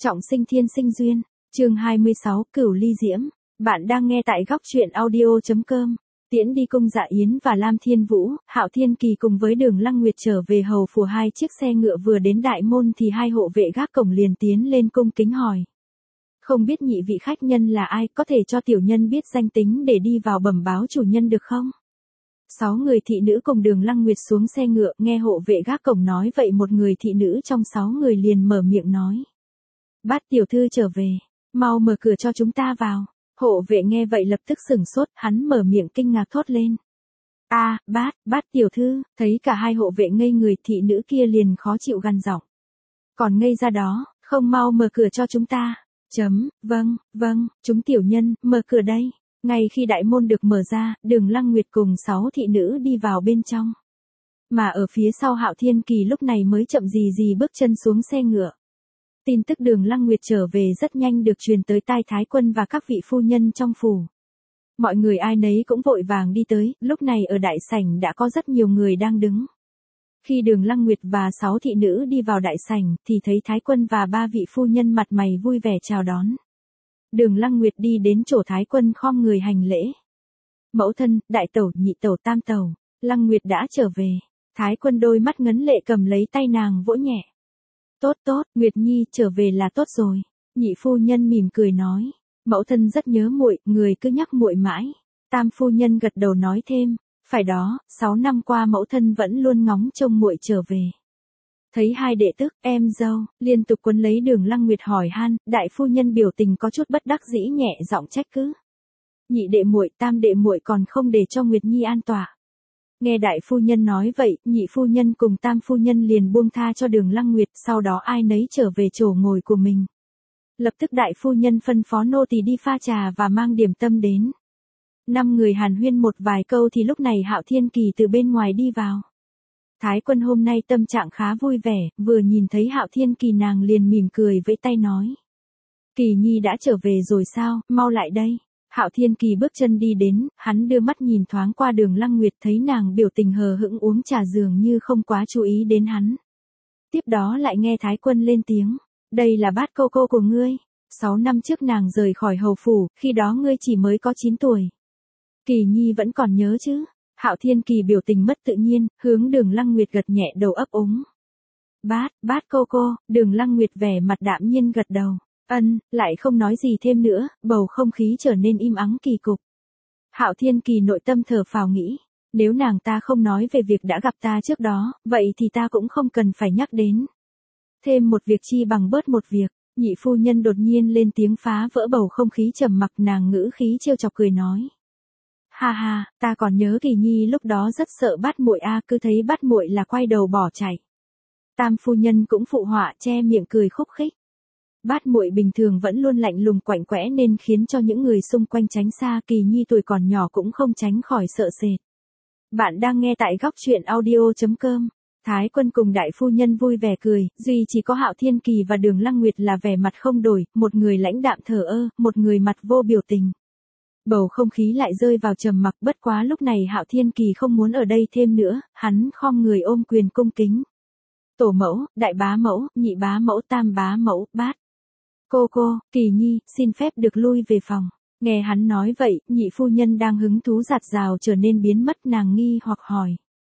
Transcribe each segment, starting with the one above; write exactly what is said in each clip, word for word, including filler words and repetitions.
Trọng sinh thiên sinh duyên, chương hai mươi sáu, Cửu Ly Diễm. Bạn đang nghe tại góc truyện audio.com. Tiễn đi cung Dạ Yến và Lam Thiên Vũ, Hạo Thiên Kỳ cùng với Đường Lăng Nguyệt trở về hầu phủ. Hai chiếc xe ngựa vừa đến đại môn thì hai hộ vệ gác cổng liền tiến lên cung kính hỏi. Không biết nhị vị khách nhân là ai, có thể cho tiểu nhân biết danh tính để đi vào bẩm báo chủ nhân được không? Sáu người thị nữ cùng Đường Lăng Nguyệt xuống xe ngựa, nghe hộ vệ gác cổng nói vậy một người thị nữ trong sáu người liền mở miệng nói. Bát tiểu thư trở về, mau mở cửa cho chúng ta vào. Hộ vệ nghe vậy lập tức sửng sốt, hắn mở miệng kinh ngạc thốt lên. A, à, bát, bát tiểu thư, thấy cả hai hộ vệ ngây người, thị nữ kia liền khó chịu gằn giọng. Còn ngây ra đó, không mau mở cửa cho chúng ta. Chấm, vâng, vâng, chúng tiểu nhân, mở cửa đây. Ngay khi đại môn được mở ra, Đường Lăng Nguyệt cùng sáu thị nữ đi vào bên trong. Mà ở phía sau Hạo Thiên Kỳ lúc này mới chậm gì gì bước chân xuống xe ngựa. Tin tức Đường Lăng Nguyệt trở về rất nhanh được truyền tới tai Thái Quân và các vị phu nhân trong phủ. Mọi người ai nấy cũng vội vàng đi tới, lúc này ở đại sảnh đã có rất nhiều người đang đứng. Khi Đường Lăng Nguyệt và sáu thị nữ đi vào đại sảnh thì thấy Thái Quân và ba vị phu nhân mặt mày vui vẻ chào đón. Đường Lăng Nguyệt đi đến chỗ Thái Quân khom người hành lễ. Mẫu thân, đại tẩu, nhị tẩu, tam tẩu, Lăng Nguyệt đã trở về. Thái Quân đôi mắt ngấn lệ cầm lấy tay nàng vỗ nhẹ. Tốt tốt, Nguyệt Nhi trở về là tốt rồi. Nhị phu nhân mỉm cười nói. Mẫu thân rất nhớ muội, người cứ nhắc muội mãi. Tam phu nhân gật đầu nói thêm. Phải đó, sáu năm qua mẫu thân vẫn luôn ngóng trông muội trở về. Thấy hai đệ tức, em dâu, liên tục quấn lấy Đường Lăng Nguyệt hỏi han, đại phu nhân biểu tình có chút bất đắc dĩ nhẹ giọng trách cứ. Nhị đệ muội, tam đệ muội còn không để cho Nguyệt Nhi an tọa. Nghe đại phu nhân nói vậy, nhị phu nhân cùng tam phu nhân liền buông tha cho Đường Lăng Nguyệt, sau đó ai nấy trở về chỗ ngồi của mình. Lập tức đại phu nhân phân phó nô tỳ đi pha trà và mang điểm tâm đến. Năm người hàn huyên một vài câu thì lúc này Hạo Thiên Kỳ từ bên ngoài đi vào. Thái Quân hôm nay tâm trạng khá vui vẻ, vừa nhìn thấy Hạo Thiên Kỳ nàng liền mỉm cười vẫy tay nói. Kỳ Nhi đã trở về rồi sao, mau lại đây. Hạo Thiên Kỳ bước chân đi đến, hắn đưa mắt nhìn thoáng qua Đường Lăng Nguyệt thấy nàng biểu tình hờ hững uống trà dường như không quá chú ý đến hắn. Tiếp đó lại nghe Thái Quân lên tiếng, đây là bát cô cô của ngươi. Sáu năm trước nàng rời khỏi hầu phủ, khi đó ngươi chỉ mới có chín tuổi. Kỳ Nhi vẫn còn nhớ chứ? Hạo Thiên Kỳ biểu tình mất tự nhiên, hướng Đường Lăng Nguyệt gật nhẹ đầu ấp úng. Bát, bát cô cô, Đường Lăng Nguyệt vẻ mặt đạm nhiên gật đầu. Ân, lại không nói gì thêm nữa, bầu không khí trở nên im ắng kỳ cục. Hạo Thiên Kỳ nội tâm thở phào nghĩ, nếu nàng ta không nói về việc đã gặp ta trước đó, vậy thì ta cũng không cần phải nhắc đến. Thêm một việc chi bằng bớt một việc, nhị phu nhân đột nhiên lên tiếng phá vỡ bầu không khí trầm mặc, nàng ngữ khí trêu chọc cười nói. Ha ha, ta còn nhớ Kỳ Nhi lúc đó rất sợ bát muội a, cứ thấy bát muội là quay đầu bỏ chạy. Tam phu nhân cũng phụ họa che miệng cười khúc khích. Bát muội bình thường vẫn luôn lạnh lùng quạnh quẽ nên khiến cho những người xung quanh tránh xa, Kỳ Nhi tuổi còn nhỏ cũng không tránh khỏi sợ sệt. Bạn đang nghe tại góc truyện audio.com. Thái Quân cùng đại phu nhân vui vẻ cười, duy chỉ có Hạo Thiên Kỳ và Đường Lăng Nguyệt là vẻ mặt không đổi, một người lãnh đạm thờ ơ, một người mặt vô biểu tình. Bầu không khí lại rơi vào trầm mặc, bất quá lúc này Hạo Thiên Kỳ không muốn ở đây thêm nữa, hắn khom người ôm quyền cung kính. Tổ mẫu, đại bá mẫu, nhị bá mẫu, tam bá mẫu, bát. Cô cô, Kỳ Nhi, xin phép được lui về phòng. Nghe hắn nói vậy, nhị phu nhân đang hứng thú giạt rào trở nên biến mất, nàng nghi hoặc hỏi.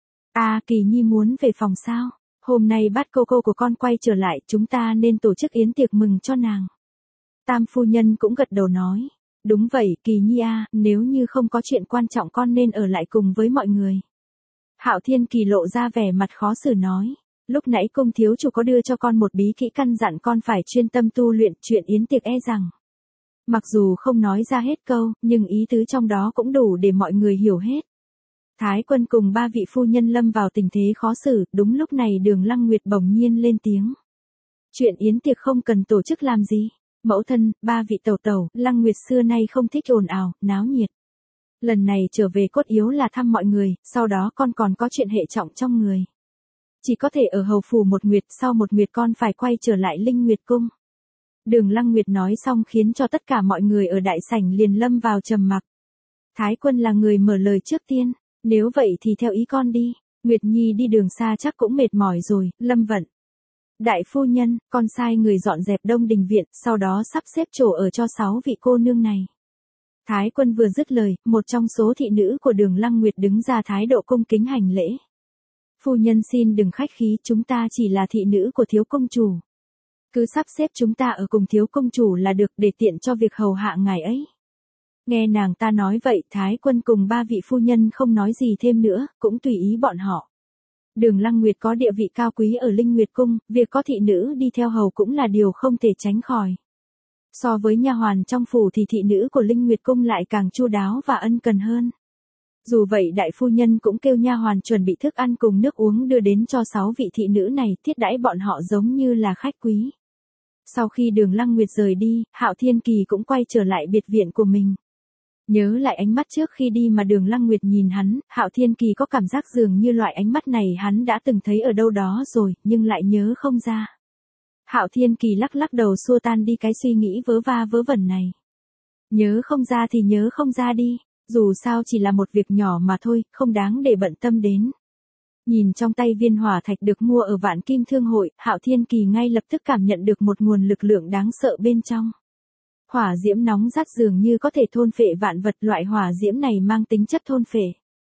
À, Kỳ Nhi muốn về phòng sao? Hôm nay bát cô cô của con quay trở lại, chúng ta nên tổ chức yến tiệc mừng cho nàng. Tam phu nhân cũng gật đầu nói. Đúng vậy, Kỳ Nhi à, nếu như không có chuyện quan trọng con nên ở lại cùng với mọi người. Hạo Thiên Kỳ lộ ra vẻ mặt khó xử nói. Lúc nãy cung thiếu chủ có đưa cho con một bí kỹ căn dặn con phải chuyên tâm tu luyện, chuyện yến tiệc e rằng. Mặc dù không nói ra hết câu, nhưng ý tứ trong đó cũng đủ để mọi người hiểu hết. Thái Quân cùng ba vị phu nhân lâm vào tình thế khó xử, đúng lúc này Đường Lăng Nguyệt bỗng nhiên lên tiếng. Chuyện yến tiệc không cần tổ chức làm gì. Mẫu thân, ba vị tẩu tẩu, Lăng Nguyệt xưa nay không thích ồn ào, náo nhiệt. Lần này trở về cốt yếu là thăm mọi người, sau đó con còn có chuyện hệ trọng trong người. Chỉ có thể ở hầu phủ một nguyệt, sau một nguyệt con phải quay trở lại Linh Nguyệt cung. Đường Lăng Nguyệt nói xong khiến cho tất cả mọi người ở đại sảnh liền lâm vào trầm mặc. Thái Quân là người mở lời trước tiên, nếu vậy thì theo ý con đi, Nguyệt Nhi đi đường xa chắc cũng mệt mỏi rồi, Lâm Vận. Đại phu nhân, con sai người dọn dẹp Đông Đình viện, sau đó sắp xếp chỗ ở cho sáu vị cô nương này. Thái Quân vừa dứt lời, một trong số thị nữ của Đường Lăng Nguyệt đứng ra thái độ cung kính hành lễ. Phu nhân xin đừng khách khí, chúng ta chỉ là thị nữ của thiếu công chủ. Cứ sắp xếp chúng ta ở cùng thiếu công chủ là được, để tiện cho việc hầu hạ ngài ấy. Nghe nàng ta nói vậy, Thái Quân cùng ba vị phu nhân không nói gì thêm nữa, cũng tùy ý bọn họ. Đường Lăng Nguyệt có địa vị cao quý ở Linh Nguyệt Cung, việc có thị nữ đi theo hầu cũng là điều không thể tránh khỏi. So với nha hoàn trong phủ thì thị nữ của Linh Nguyệt Cung lại càng chu đáo và ân cần hơn. Dù vậy đại phu nhân cũng kêu nha hoàn chuẩn bị thức ăn cùng nước uống đưa đến cho sáu vị thị nữ này, thiết đãi bọn họ giống như là khách quý. Sau khi Đường Lăng Nguyệt rời đi, Hạo Thiên Kỳ cũng quay trở lại biệt viện của mình. Nhớ lại ánh mắt trước khi đi mà Đường Lăng Nguyệt nhìn hắn, Hạo Thiên Kỳ có cảm giác dường như loại ánh mắt này hắn đã từng thấy ở đâu đó rồi, nhưng lại nhớ không ra. Hạo Thiên Kỳ lắc lắc đầu xua tan đi cái suy nghĩ vớ va vớ vẩn này. Nhớ không ra thì nhớ không ra đi, dù sao chỉ là một việc nhỏ mà thôi, không đáng để bận tâm đến. Nhìn trong tay viên hỏa thạch được mua ở Vạn Kim Thương Hội, Hạo Thiên Kỳ ngay lập tức cảm nhận được một nguồn lực lượng đáng sợ bên trong. Hỏa diễm nóng rát dường như có thể thôn phệ vạn vật, loại hỏa diễm này mang tính chất thôn phệ.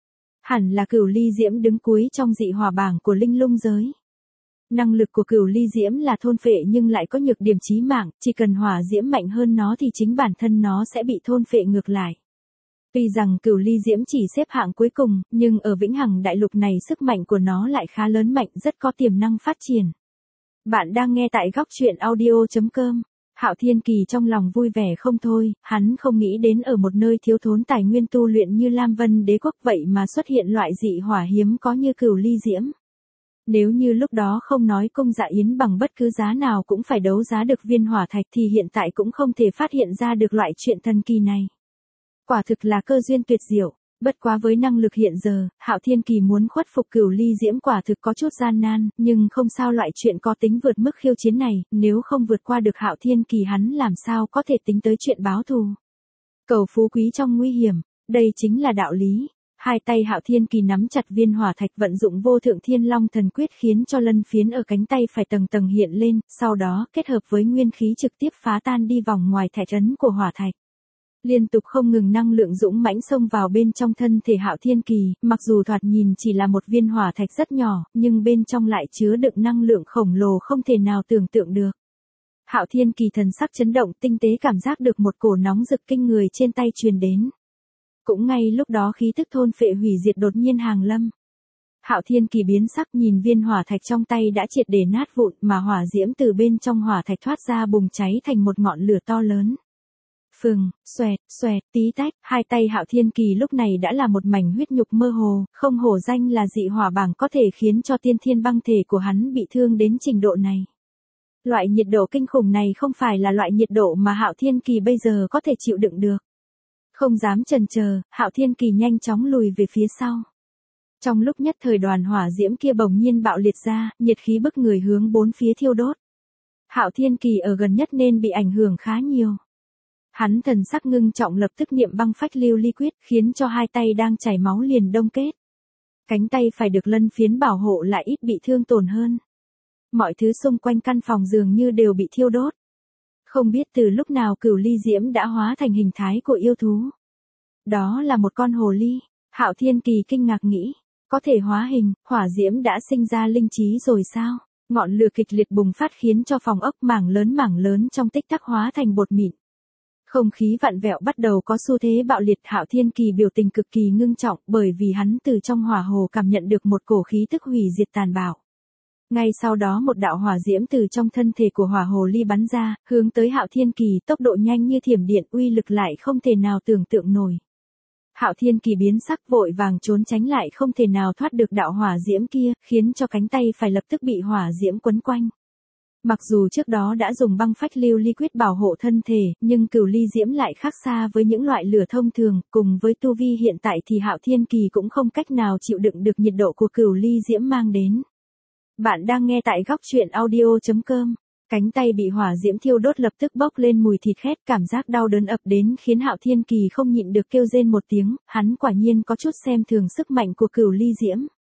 Hẳn là Cửu Ly Diễm đứng cuối trong dị hỏa bảng của Linh Lung giới. Năng lực của Cửu Ly Diễm là thôn phệ nhưng lại có nhược điểm chí mạng, chỉ cần hỏa diễm mạnh hơn nó thì chính bản thân nó sẽ bị thôn phệ ngược lại. Tuy rằng Cửu Ly Diễm chỉ xếp hạng cuối cùng, nhưng ở Vĩnh Hằng Đại Lục này sức mạnh của nó lại khá lớn mạnh, rất có tiềm năng phát triển. Bạn đang nghe tại góc truyện audio chấm com. Hạo Thiên Kỳ trong lòng vui vẻ không thôi, hắn không nghĩ đến ở một nơi thiếu thốn tài nguyên tu luyện như Lam Vân Đế quốc vậy mà xuất hiện loại dị hỏa hiếm có như Cửu Ly Diễm. Nếu như lúc đó không nói Cung Dạ Yến bằng bất cứ giá nào cũng phải đấu giá được viên hỏa thạch thì hiện tại cũng không thể phát hiện ra được loại chuyện thần kỳ này. Quả thực là cơ duyên tuyệt diệu, bất quá với năng lực hiện giờ, Hạo Thiên Kỳ muốn khuất phục Cửu Ly Diễm quả thực có chút gian nan, nhưng không sao, loại chuyện có tính vượt mức khiêu chiến này, nếu không vượt qua được Hạo Thiên Kỳ hắn làm sao có thể tính tới chuyện báo thù. Cầu phú quý trong nguy hiểm, đây chính là đạo lý. Hai tay Hạo Thiên Kỳ nắm chặt viên hỏa thạch, vận dụng Vô Thượng Thiên Long Thần Quyết khiến cho lân phiến ở cánh tay phải tầng tầng hiện lên, sau đó kết hợp với nguyên khí trực tiếp phá tan đi vòng ngoài thạch trấn của hỏa thạch. Liên tục không ngừng năng lượng dũng mãnh xông vào bên trong thân thể Hạo Thiên Kỳ, mặc dù thoạt nhìn chỉ là một viên hỏa thạch rất nhỏ, nhưng bên trong lại chứa đựng năng lượng khổng lồ không thể nào tưởng tượng được. Hạo Thiên Kỳ thần sắc chấn động, tinh tế cảm giác được một cổ nóng rực kinh người trên tay truyền đến. Cũng ngay lúc đó khí tức thôn phệ hủy diệt đột nhiên hàng lâm. Hạo Thiên Kỳ biến sắc, nhìn viên hỏa thạch trong tay đã triệt để nát vụn, mà hỏa diễm từ bên trong hỏa thạch thoát ra bùng cháy thành một ngọn lửa to lớn. Phừng, xoẹt, xoẹt, tí tách, hai tay Hạo Thiên Kỳ lúc này đã là một mảnh huyết nhục mơ hồ, không hổ danh là dị hỏa bảng có thể khiến cho tiên thiên băng thể của hắn bị thương đến trình độ này. Loại nhiệt độ kinh khủng này không phải là loại nhiệt độ mà Hạo Thiên Kỳ bây giờ có thể chịu đựng được. Không dám chần chờ, Hạo Thiên Kỳ nhanh chóng lùi về phía sau. Trong lúc nhất thời đoàn hỏa diễm kia bỗng nhiên bạo liệt ra, nhiệt khí bức người hướng bốn phía thiêu đốt. Hạo Thiên Kỳ ở gần nhất nên bị ảnh hưởng khá nhiều. Hắn thần sắc ngưng trọng lập tức niệm băng phách lưu ly quyết, khiến cho hai tay đang chảy máu liền đông kết. Cánh tay phải được lân phiến bảo hộ lại ít bị thương tổn hơn. Mọi thứ xung quanh căn phòng dường như đều bị thiêu đốt. Không biết từ lúc nào Cửu Ly Diễm đã hóa thành hình thái của yêu thú. Đó là một con hồ ly. Hạo Thiên Kỳ kinh ngạc nghĩ, có thể hóa hình, hỏa diễm đã sinh ra linh trí rồi sao? Ngọn lửa kịch liệt bùng phát khiến cho phòng ốc mảng lớn mảng lớn trong tích tắc hóa thành bột mịn. Không khí vặn vẹo bắt đầu có xu thế bạo liệt. Hạo Thiên Kỳ biểu tình cực kỳ ngưng trọng, bởi vì hắn từ trong hỏa hồ cảm nhận được một cổ khí tức hủy diệt tàn bạo. Ngay sau đó một đạo hỏa diễm từ trong thân thể của hỏa hồ ly bắn ra, hướng tới Hạo Thiên Kỳ, tốc độ nhanh như thiểm điện, uy lực lại không thể nào tưởng tượng nổi. Hạo Thiên Kỳ biến sắc, vội vàng trốn tránh, lại không thể nào thoát được đạo hỏa diễm kia, khiến cho cánh tay phải lập tức bị hỏa diễm quấn quanh. Mặc dù trước đó đã dùng băng phách lưu ly quyết bảo hộ thân thể, nhưng Cửu Ly Diễm lại khác xa với những loại lửa thông thường, cùng với tu vi hiện tại thì Hạo Thiên Kỳ cũng không cách nào chịu đựng được nhiệt độ của Cửu Ly Diễm mang đến. Bạn đang nghe tại góc truyện audio chấm com. Cánh tay bị hỏa diễm thiêu đốt lập tức bốc lên mùi thịt khét, cảm giác đau đớn ập đến khiến Hạo Thiên Kỳ không nhịn được kêu rên một tiếng, hắn quả nhiên có chút xem thường sức mạnh của Cửu Ly Diễm.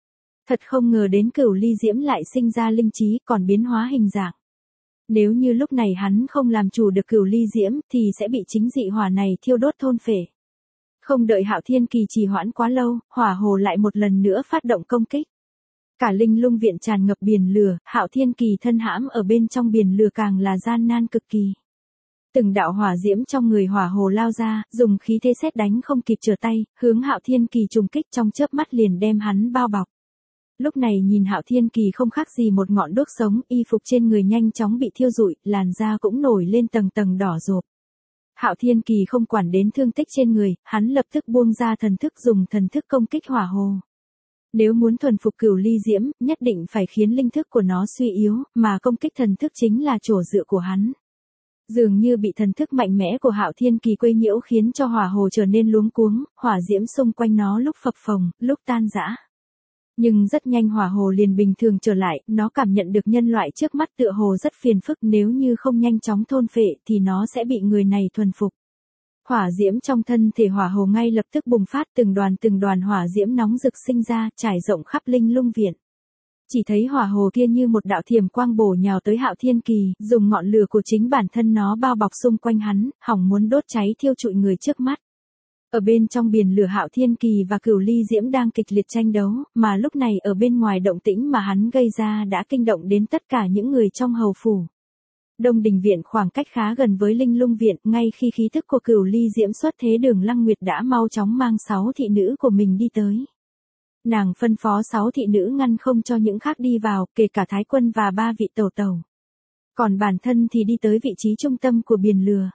Thật không ngờ đến Cửu Ly Diễm lại sinh ra linh trí còn biến hóa hình dạng. Nếu như lúc này hắn không làm chủ được Cửu Ly Diễm thì sẽ bị chính dị hỏa này thiêu đốt thôn phệ. Không đợi Hạo Thiên Kỳ trì hoãn quá lâu, hỏa hồ lại một lần nữa phát động công kích. Cả linh lung viện tràn ngập biển lửa, Hạo Thiên Kỳ thân hãm ở bên trong biển lửa càng là gian nan cực kỳ. Từng đạo hỏa diễm trong người hỏa hồ lao ra, dùng khí thế sét đánh không kịp trở tay, hướng Hạo Thiên Kỳ trùng kích trong chớp mắt liền đem hắn bao bọc. Lúc này nhìn Hạo Thiên Kỳ không khác gì một ngọn đuốc sống, y phục trên người nhanh chóng bị thiêu rụi, làn da cũng nổi lên tầng tầng đỏ rộp. Hạo Thiên Kỳ không quản đến thương tích trên người, hắn lập tức buông ra thần thức dùng thần thức công kích hỏa hồ. Nếu muốn thuần phục Cửu Ly Diễm, nhất định phải khiến linh thức của nó suy yếu, mà công kích thần thức chính là chỗ dựa của hắn. Dường như bị thần thức mạnh mẽ của Hạo Thiên Kỳ quấy nhiễu khiến cho hỏa hồ trở nên luống cuống, hỏa diễm xung quanh nó lúc phập phồng, lúc tan rã. Nhưng rất nhanh hỏa hồ liền bình thường trở lại, nó cảm nhận được nhân loại trước mắt tựa hồ rất phiền phức, nếu như không nhanh chóng thôn phệ thì nó sẽ bị người này thuần phục. Hỏa diễm trong thân thể hỏa hồ ngay lập tức bùng phát, từng đoàn từng đoàn hỏa diễm nóng rực sinh ra, trải rộng khắp linh lung viện. Chỉ thấy hỏa hồ kia như một đạo thiểm quang bổ nhào tới Hạo Thiên Kỳ, dùng ngọn lửa của chính bản thân nó bao bọc xung quanh hắn, hỏng muốn đốt cháy thiêu trụi người trước mắt. Ở bên trong biển lửa Hạo Thiên Kỳ và Cửu Ly Diễm đang kịch liệt tranh đấu, mà lúc này ở bên ngoài động tĩnh mà hắn gây ra đã kinh động đến tất cả những người trong hầu phủ. Đông Đình viện khoảng cách khá gần với Linh Lung viện, ngay khi khí thức của Cửu Ly Diễm xuất thế, Đường Lăng Nguyệt đã mau chóng mang sáu thị nữ của mình đi tới. Nàng phân phó sáu thị nữ ngăn không cho những khác đi vào, kể cả Thái Quân và ba vị tẩu tẩu. Còn bản thân thì đi tới vị trí trung tâm của biển lửa.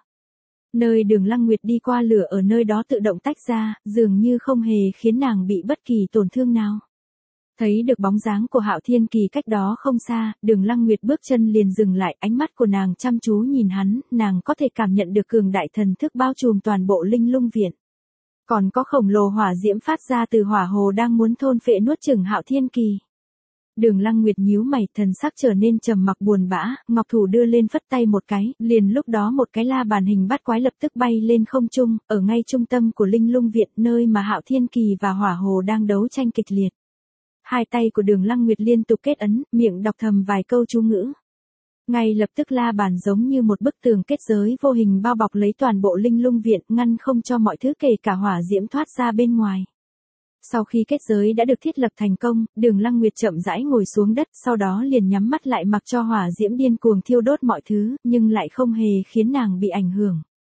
Nơi Đường Lăng Nguyệt đi qua lửa ở nơi đó tự động tách ra, dường như không hề khiến nàng bị bất kỳ tổn thương nào. Thấy được bóng dáng của Hạo Thiên Kỳ cách đó không xa, Đường Lăng Nguyệt bước chân liền dừng lại, ánh mắt của nàng chăm chú nhìn hắn, nàng có thể cảm nhận được cường đại thần thức bao trùm toàn bộ Linh Lung viện. Còn có khổng lồ hỏa diễm phát ra từ hỏa hồ đang muốn thôn phệ nuốt chửng Hạo Thiên Kỳ. Đường Lăng Nguyệt nhíu mày, thần sắc trở nên trầm mặc buồn bã, ngọc thủ đưa lên phất tay một cái, liền lúc đó một cái la bàn hình bát quái lập tức bay lên không trung, ở ngay trung tâm của Linh Lung viện, nơi mà Hạo Thiên Kỳ và hỏa hồ đang đấu tranh kịch liệt. Hai tay của Đường Lăng Nguyệt liên tục kết ấn, miệng đọc thầm vài câu chú ngữ. Ngay lập tức la bàn giống như một bức tường kết giới vô hình bao bọc lấy toàn bộ Linh Lung viện, ngăn không cho mọi thứ kể cả hỏa diễm thoát ra bên ngoài. Sau khi kết giới đã được thiết lập thành công, Đường Lăng Nguyệt chậm rãi ngồi xuống đất, sau đó liền nhắm mắt lại mặc cho hỏa diễm điên cuồng thiêu đốt mọi thứ, nhưng lại không hề khiến nàng bị ảnh hưởng.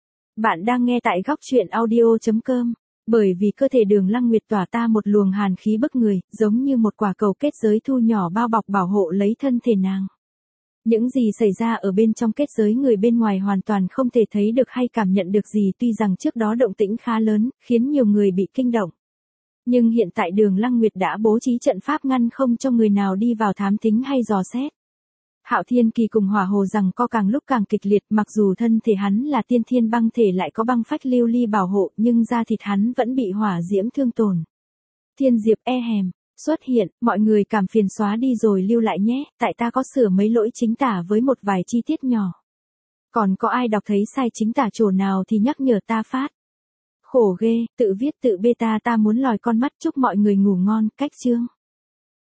Bạn đang nghe tại góc truyện audio chấm com. Bởi vì cơ thể Đường Lăng Nguyệt tỏa ta một luồng hàn khí bức người, giống như một quả cầu kết giới thu nhỏ bao bọc bảo hộ lấy thân thể nàng. Những gì xảy ra ở bên trong kết giới người bên ngoài hoàn toàn không thể thấy được hay cảm nhận được gì, tuy rằng trước đó động tĩnh khá lớn, khiến nhiều người bị kinh động. Nhưng hiện tại Đường Lăng Nguyệt đã bố trí trận pháp ngăn không cho người nào đi vào thám thính hay dò xét. Hạo Thiên Kỳ cùng hỏa hồ rằng co càng lúc càng kịch liệt, mặc dù thân thể hắn là tiên thiên băng thể lại có băng phách lưu ly bảo hộ, nhưng da thịt hắn vẫn bị hỏa diễm thương tổn. Thiên Diệp e hèm, xuất hiện, mọi người cảm phiền xóa đi rồi lưu lại nhé, tại ta có sửa mấy lỗi chính tả với một vài chi tiết nhỏ. Còn có ai đọc thấy sai chính tả chỗ nào thì nhắc nhở ta phát. Khổ ghê, tự viết tự beta ta muốn lòi con mắt, chúc mọi người ngủ ngon, cách chương.